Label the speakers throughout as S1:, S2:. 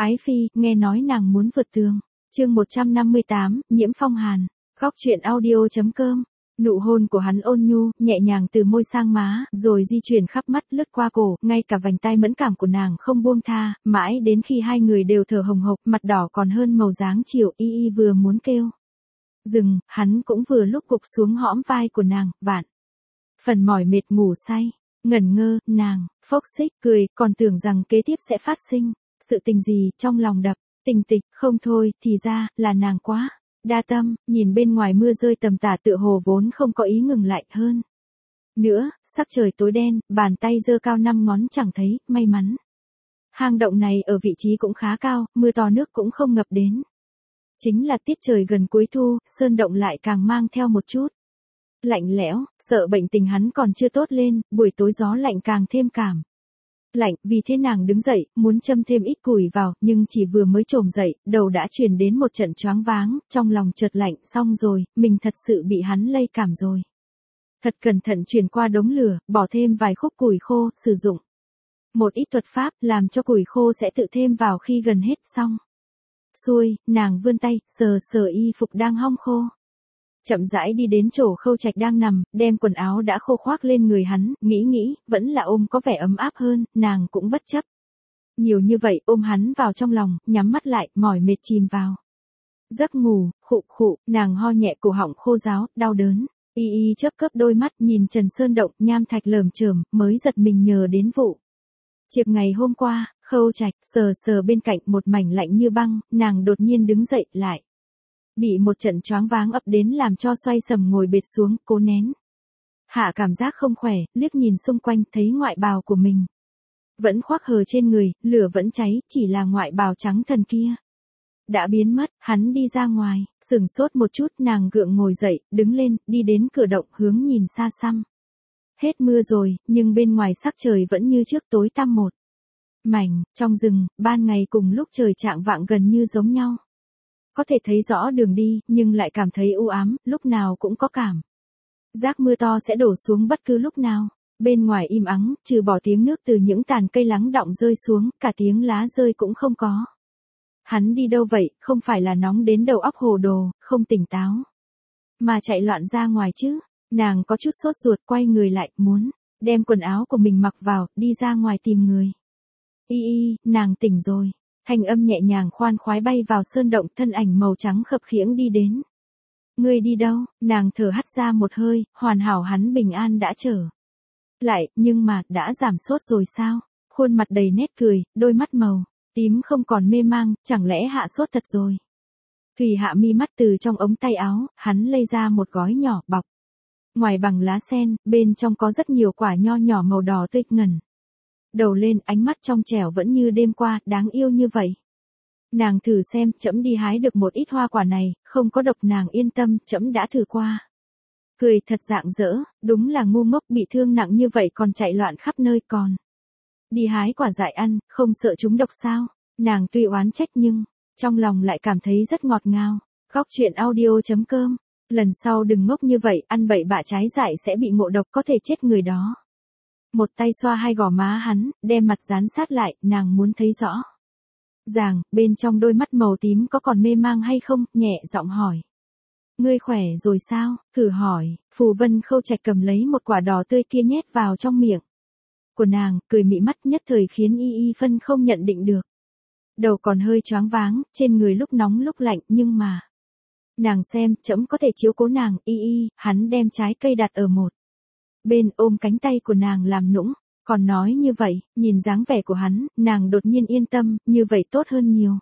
S1: Ái phi, nghe nói nàng muốn vượt tường. Chương 158, Nhiễm Phong Hàn. Góc truyện audio.com. Nụ hôn của hắn ôn nhu, nhẹ nhàng từ môi sang má, rồi di chuyển khắp mắt lướt qua cổ, ngay cả vành tai mẫn cảm của nàng không buông tha, mãi đến khi hai người đều thở hồng hộc, mặt đỏ còn hơn màu dáng chiều, y vừa muốn kêu dừng, hắn cũng vừa lúc gục xuống hõm vai của nàng, vạn phần mỏi mệt ngủ say, ngẩn ngơ, nàng phốc xích cười, còn tưởng rằng kế tiếp sẽ phát sinh sự tình gì, trong lòng đập tình tịch, không thôi, thì ra là nàng quá đa tâm, nhìn bên ngoài mưa rơi tầm tả tựa hồ vốn không có ý ngừng lại hơn nữa, sắc trời tối đen, bàn tay giơ cao 5 ngón chẳng thấy, may mắn. Hang động này ở vị trí cũng khá cao, mưa to nước cũng không ngập đến. Chính là tiết trời gần cuối thu, sơn động lại càng mang theo một chút lạnh lẽo, sợ bệnh tình hắn còn chưa tốt lên, buổi tối gió lạnh càng thêm cảm lạnh, vì thế nàng đứng dậy, muốn châm thêm ít củi vào, nhưng chỉ vừa mới chồm dậy, đầu đã truyền đến một trận choáng váng, trong lòng chợt lạnh, xong rồi, mình thật sự bị hắn lây cảm rồi. Thật cẩn thận truyền qua đống lửa, bỏ thêm vài khúc củi khô, sử dụng một ít thuật pháp, làm cho củi khô sẽ tự thêm vào khi gần hết xong. Xuôi, nàng vươn tay, sờ sờ y phục đang hong khô. Chậm rãi đi đến chỗ Khâu Trạch đang nằm, đem quần áo đã khô khoác lên người hắn, nghĩ, vẫn là ôm có vẻ ấm áp hơn, nàng cũng bất chấp. Nhiều như vậy, ôm hắn vào trong lòng, nhắm mắt lại, mỏi mệt chìm vào giấc ngủ, khụ, nàng ho nhẹ, cổ họng khô ráo, đau đớn. Y chớp chớp đôi mắt, nhìn Trần Sơn Động, nham thạch lởm chởm, mới giật mình nhờ đến vụ chiều ngày hôm qua. Khâu Trạch sờ bên cạnh một mảnh lạnh như băng, nàng đột nhiên đứng dậy lại. Bị một trận choáng váng ập đến làm cho xoay sầm ngồi bệt xuống, cố nén hạ cảm giác không khỏe, liếc nhìn xung quanh thấy ngoại bào của mình vẫn khoác hờ trên người, lửa vẫn cháy, chỉ là ngoại bào trắng thần kia đã biến mất. Hắn đi ra ngoài, sửng sốt một chút, nàng gượng ngồi dậy, đứng lên, đi đến cửa động, hướng nhìn xa xăm. Hết mưa rồi, nhưng bên ngoài sắc trời vẫn như trước, tối tăm một mảnh. Trong rừng, ban ngày cùng lúc trời chạng vạng gần như giống nhau. Có thể thấy rõ đường đi, nhưng lại cảm thấy u ám, lúc nào cũng có cảm giác mưa to sẽ đổ xuống bất cứ lúc nào. Bên ngoài im ắng, trừ bỏ tiếng nước từ những tàn cây lắng đọng rơi xuống, cả tiếng lá rơi cũng không có. Hắn đi đâu vậy, không phải là nóng đến đầu óc hồ đồ, không tỉnh táo, mà chạy loạn ra ngoài chứ. Nàng có chút sốt ruột, quay người lại, muốn đem quần áo của mình mặc vào, đi ra ngoài tìm người. Nàng tỉnh rồi. Thanh âm nhẹ nhàng khoan khoái bay vào sơn động, thân ảnh màu trắng khập khiễng đi đến. Ngươi đi đâu? Nàng thở hắt ra một hơi, hoàn hảo, hắn bình an đã trở lại, nhưng mà, đã giảm sốt rồi sao? Khuôn mặt đầy nét cười, đôi mắt màu tím không còn mê mang, chẳng lẽ hạ sốt thật rồi? Thùy hạ mi mắt, từ trong ống tay áo, hắn lấy ra một gói nhỏ, bọc ngoài bằng lá sen, bên trong có rất nhiều quả nho nhỏ màu đỏ tươi. Ngẩng đầu lên, ánh mắt trong trẻo vẫn như đêm qua, đáng yêu như vậy. Nàng thử xem, trẫm đi hái được một ít hoa quả này, không có độc. Nàng yên tâm, trẫm đã thử qua. Cười thật rạng rỡ, đúng là ngu ngốc, bị thương nặng như vậy còn chạy loạn khắp nơi, còn đi hái quả dại ăn, không sợ chúng độc sao? Nàng tuy oán trách nhưng trong lòng lại cảm thấy rất ngọt ngào. Góc truyện audio.com. Lần sau đừng ngốc như vậy, ăn bậy bạ trái dại sẽ bị ngộ độc, có thể chết người đó. Một tay xoa hai gò má hắn, đem mặt dán sát lại, nàng muốn thấy rõ ràng, bên trong đôi mắt màu tím có còn mê mang hay không, nhẹ giọng hỏi. Ngươi khỏe rồi sao? Thử hỏi. Phù Vân Khâu Trạch cầm lấy một quả đỏ tươi kia nhét vào trong miệng của nàng, cười mị mắt, nhất thời khiến y phân không nhận định được. Đầu còn hơi choáng váng, trên người lúc nóng lúc lạnh, nhưng mà nàng xem, trẫm có thể chiếu cố nàng. Hắn đem trái cây đặt ở một bên, ôm cánh tay của nàng làm nũng, còn nói như vậy. Nhìn dáng vẻ của hắn, nàng đột nhiên yên tâm, như vậy tốt hơn nhiều.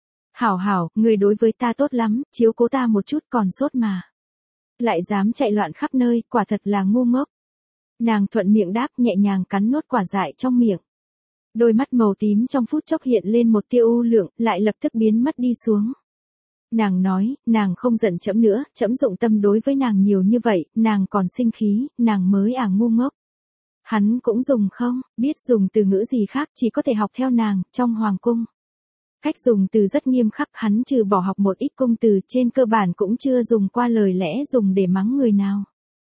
S1: Hảo, người đối với ta tốt lắm, chiếu cố ta một chút, còn sốt mà lại dám chạy loạn khắp nơi, quả thật là ngu ngốc. Nàng thuận miệng đáp, nhẹ nhàng cắn nốt quả dại trong miệng. Đôi mắt màu tím trong phút chốc hiện lên một tia u lượng, lại lập tức biến mất đi xuống. Nàng nói, nàng không giận trẫm nữa, trẫm dụng tâm đối với nàng nhiều như vậy, nàng còn sinh khí, nàng mới ngu ngốc. Hắn cũng dùng không biết dùng từ ngữ gì khác, chỉ có thể học theo nàng. Trong hoàng cung, cách dùng từ rất nghiêm khắc, hắn trừ bỏ học một ít cung từ, trên cơ bản cũng chưa dùng qua lời lẽ dùng để mắng người nào.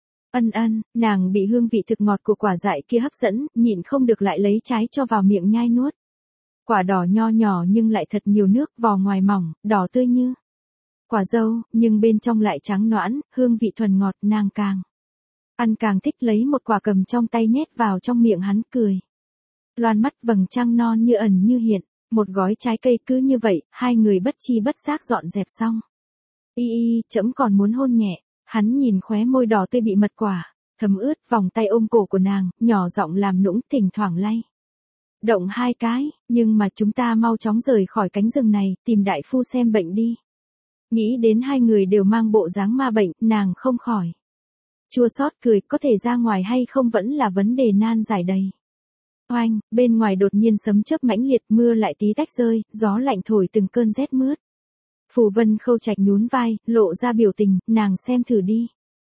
S1: Nàng bị hương vị thực ngọt của quả dại kia hấp dẫn, nhịn không được lại lấy trái cho vào miệng nhai nuốt. Quả đỏ nho nhỏ nhưng lại thật nhiều nước, vỏ ngoài mỏng, đỏ tươi như quả dâu, nhưng bên trong lại trắng nõn, hương vị thuần ngọt, nàng càng ăn càng thích, lấy một quả cầm trong tay nhét vào trong miệng hắn cười. Loan mắt vầng trăng non như ẩn như hiện, một gói trái cây cứ như vậy, hai người bất chi bất giác dọn dẹp xong. Trẫm còn muốn hôn nhẹ, hắn nhìn khóe môi đỏ tươi bị mật quả thấm ướt, vòng tay ôm cổ của nàng, nhỏ giọng làm nũng, thỉnh thoảng lay động hai cái, nhưng mà chúng ta mau chóng rời khỏi cánh rừng này, tìm đại phu xem bệnh đi. Nghĩ đến hai người đều mang bộ dáng ma bệnh, nàng không khỏi chua xót cười, có thể ra ngoài hay không vẫn là vấn đề nan giải đầy. Oanh, bên ngoài đột nhiên sấm chớp mãnh liệt, mưa lại tí tách rơi, gió lạnh thổi từng cơn rét mướt. Phù Vân Khâu Trạch nhún vai, lộ ra biểu tình, nàng xem thử đi.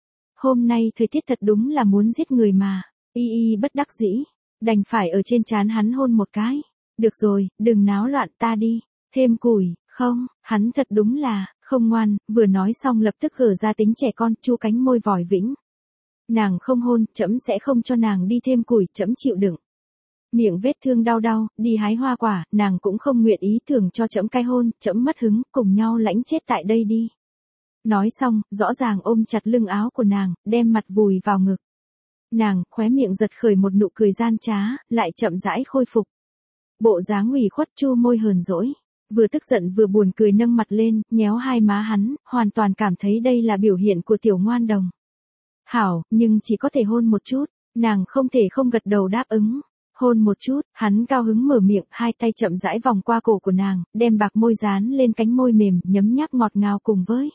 S1: Hôm nay thời tiết thật đúng là muốn giết người mà. Bất đắc dĩ, đành phải ở trên trán hắn hôn một cái. Được rồi, đừng náo loạn, ta đi. Thêm củi, không, hắn thật đúng là không ngoan, vừa nói xong lập tức gở ra tính trẻ con, chu cánh môi vòi vĩnh. Nàng không hôn, trẫm sẽ không cho nàng đi thêm củi, trẫm chịu đựng. Miệng vết thương đau đau, đi hái hoa quả, nàng cũng không nguyện ý thường cho trẫm cái hôn, trẫm mất hứng, cùng nhau lãnh chết tại đây đi. Nói xong, rõ ràng ôm chặt lưng áo của nàng, đem mặt vùi vào ngực. Nàng, khóe miệng giật khởi một nụ cười gian trá, lại chậm rãi khôi phục. Bộ dáng ủy khuất, chu môi hờn dỗi, vừa tức giận vừa buồn cười, nâng mặt lên, nhéo hai má hắn, hoàn toàn cảm thấy đây là biểu hiện của tiểu ngoan đồng. Hảo, nhưng chỉ có thể hôn một chút, nàng không thể không gật đầu đáp ứng. Hôn một chút, hắn cao hứng mở miệng, hai tay chậm rãi vòng qua cổ của nàng, đem bạc môi dán lên cánh môi mềm, nhấm nháp ngọt ngào cùng với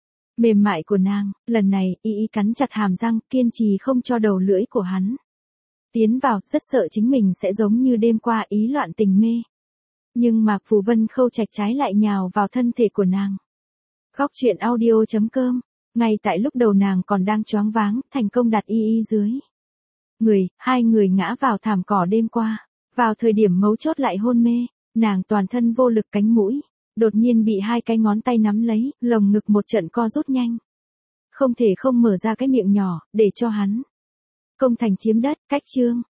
S1: mềm mại của nàng. Lần này, cắn chặt hàm răng, kiên trì không cho đầu lưỡi của hắn tiến vào, rất sợ chính mình sẽ giống như đêm qua, ý loạn tình mê. Nhưng mà Phù Vân Khâu Trạch trái lại nhào vào thân thể của nàng. Góc truyện audio.com. Ngay tại lúc đầu nàng còn đang choáng váng, thành công đặt dưới người, hai người ngã vào thảm cỏ đêm qua. Vào thời điểm mấu chốt lại hôn mê, nàng toàn thân vô lực, cánh mũi đột nhiên bị hai cái ngón tay nắm lấy, lồng ngực một trận co rút nhanh. Không thể không mở ra cái miệng nhỏ, để cho hắn công thành chiếm đất. Cách chương